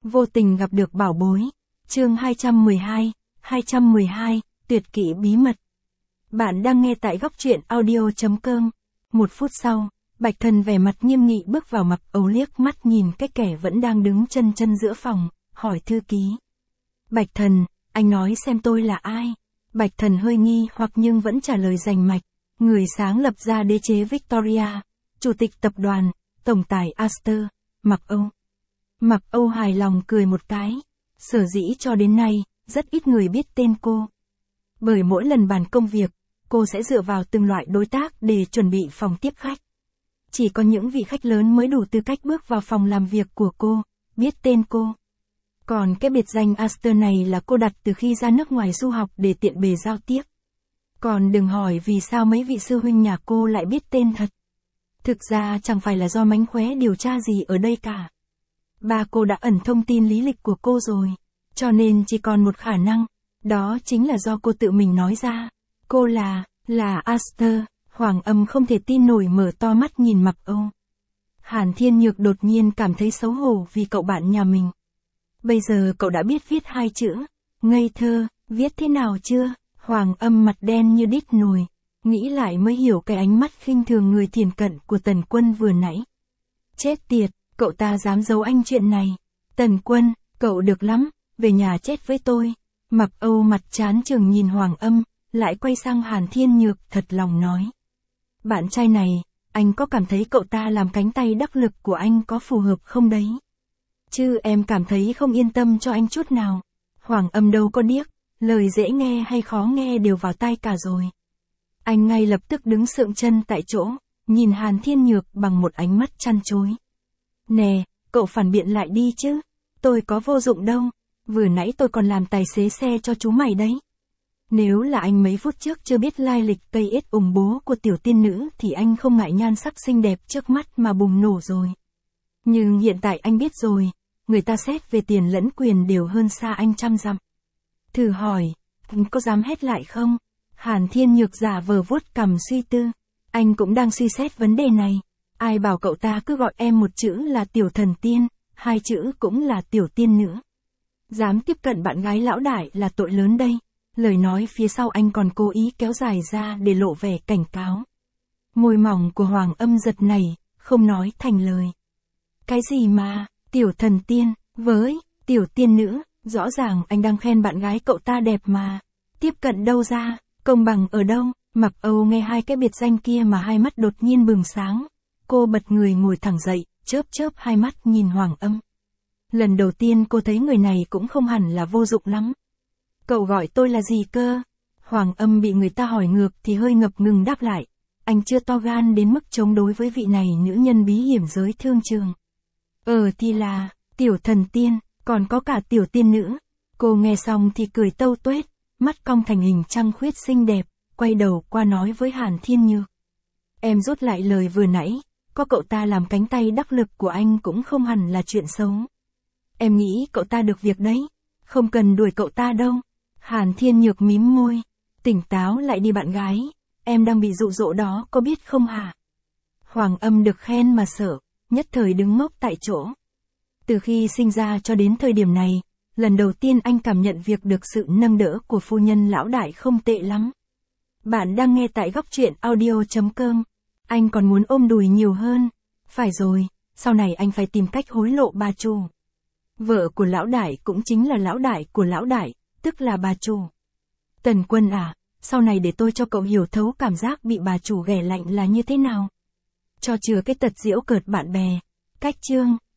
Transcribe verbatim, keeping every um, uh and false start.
Vô tình gặp được bảo bối. Chương hai trăm mười hai, hai trăm mười hai, tuyệt kỹ bí mật. Bạn đang nghe tại góc truyện audio.com. Một phút sau, Bạch Thần vẻ mặt nghiêm nghị bước vào, Mập Âu liếc mắt nhìn cái kẻ vẫn đang đứng chân chân giữa phòng, hỏi thư ký. Bạch Thần, anh nói xem tôi là ai? Bạch Thần hơi nghi hoặc nhưng vẫn trả lời rành mạch. Người sáng lập ra đế chế Victoria, chủ tịch tập đoàn, tổng tài Astor, Mập Âu. Mập Âu hài lòng cười một cái. Sở dĩ cho đến nay, rất ít người biết tên cô. Bởi mỗi lần bàn công việc, cô sẽ dựa vào từng loại đối tác để chuẩn bị phòng tiếp khách. Chỉ có những vị khách lớn mới đủ tư cách bước vào phòng làm việc của cô, biết tên cô. Còn cái biệt danh Astor này là cô đặt từ khi ra nước ngoài du học để tiện bề giao tiếp. Còn đừng hỏi vì sao mấy vị sư huynh nhà cô lại biết tên thật. Thực ra chẳng phải là do mánh khóe điều tra gì ở đây cả. Ba cô đã ẩn thông tin lý lịch của cô rồi, cho nên chỉ còn một khả năng, đó chính là do cô tự mình nói ra. Cô là, là Astor. Hoàng Âm không thể tin nổi mở to mắt nhìn Mập Âu. Hàn Thiên Nhược đột nhiên cảm thấy xấu hổ vì cậu bạn nhà mình. Bây giờ cậu đã biết viết hai chữ, ngây thơ, viết thế nào chưa? Hoàng Âm mặt đen như đít nồi, nghĩ lại mới hiểu cái ánh mắt khinh thường người thiền cận của Tần Quân vừa nãy. Chết tiệt, cậu ta dám giấu anh chuyện này. Tần Quân, cậu được lắm, về nhà chết với tôi. Mập Âu mặt chán chừng nhìn Hoàng Âm, lại quay sang Hàn Thiên Nhược thật lòng nói. Bạn trai này, anh có cảm thấy cậu ta làm cánh tay đắc lực của anh có phù hợp không đấy? Chứ em cảm thấy không yên tâm cho anh chút nào. Hoàng Âm đâu có điếc, lời dễ nghe hay khó nghe đều vào tai cả rồi. Anh ngay lập tức đứng sượng chân tại chỗ, nhìn Hàn Thiên Nhược bằng một ánh mắt chăn chối. Nè, cậu phản biện lại đi chứ, tôi có vô dụng đâu, vừa nãy tôi còn làm tài xế xe cho chú mày đấy. Nếu là anh mấy phút trước chưa biết lai lịch cây ết ủng bố của tiểu tiên nữ thì anh không ngại nhan sắc xinh đẹp trước mắt mà bùng nổ rồi. Nhưng hiện tại anh biết rồi, người ta xét về tiền lẫn quyền đều hơn xa anh trăm dặm. Thử hỏi, anh có dám hét lại không? Hàn Thiên Nhược giả vờ vuốt cằm suy tư. Anh cũng đang suy xét vấn đề này. Ai bảo cậu ta cứ gọi em một chữ là tiểu thần tiên, hai chữ cũng là tiểu tiên nữ. Dám tiếp cận bạn gái lão đại là tội lớn đây. Lời nói phía sau anh còn cố ý kéo dài ra để lộ vẻ cảnh cáo. Môi mỏng của Hoàng Âm giật nảy, không nói thành lời. Cái gì mà, tiểu thần tiên, với, tiểu tiên nữ, rõ ràng anh đang khen bạn gái cậu ta đẹp mà. Tiếp cận đâu ra, công bằng ở đâu? Mập Âu nghe hai cái biệt danh kia mà hai mắt đột nhiên bừng sáng. Cô bật người ngồi thẳng dậy, chớp chớp hai mắt nhìn Hoàng Âm. Lần đầu tiên cô thấy người này cũng không hẳn là vô dụng lắm. Cậu gọi tôi là gì cơ? Hoàng Âm bị người ta hỏi ngược thì hơi ngập ngừng đáp lại. Anh chưa to gan đến mức chống đối với vị này nữ nhân bí hiểm giới thương trường. Ờ thì là, tiểu thần tiên, còn có cả tiểu tiên nữ. Cô nghe xong thì cười tâu tuét, mắt cong thành hình trăng khuyết xinh đẹp, quay đầu qua nói với Hàn Thiên Nhược. Em rút lại lời vừa nãy, có cậu ta làm cánh tay đắc lực của anh cũng không hẳn là chuyện xấu. Em nghĩ cậu ta được việc đấy, không cần đuổi cậu ta đâu. Hàn Thiên Nhược mím môi, tỉnh táo lại đi bạn gái, em đang bị dụ dỗ đó có biết không hả? Hoàng Âm được khen mà sợ, nhất thời đứng ngốc tại chỗ. Từ khi sinh ra cho đến thời điểm này, lần đầu tiên anh cảm nhận việc được sự nâng đỡ của phu nhân lão đại không tệ lắm. Bạn đang nghe tại góc truyện audio.com. Anh còn muốn ôm đùi nhiều hơn. Phải rồi, sau này anh phải tìm cách hối lộ bà chủ. Vợ của lão đại cũng chính là lão đại của lão đại, tức là bà chủ. Tần Quân à, sau này để tôi cho cậu hiểu thấu cảm giác bị bà chủ ghẻ lạnh là như thế nào. Cho chừa cái tật giễu cợt bạn bè. Cách chương.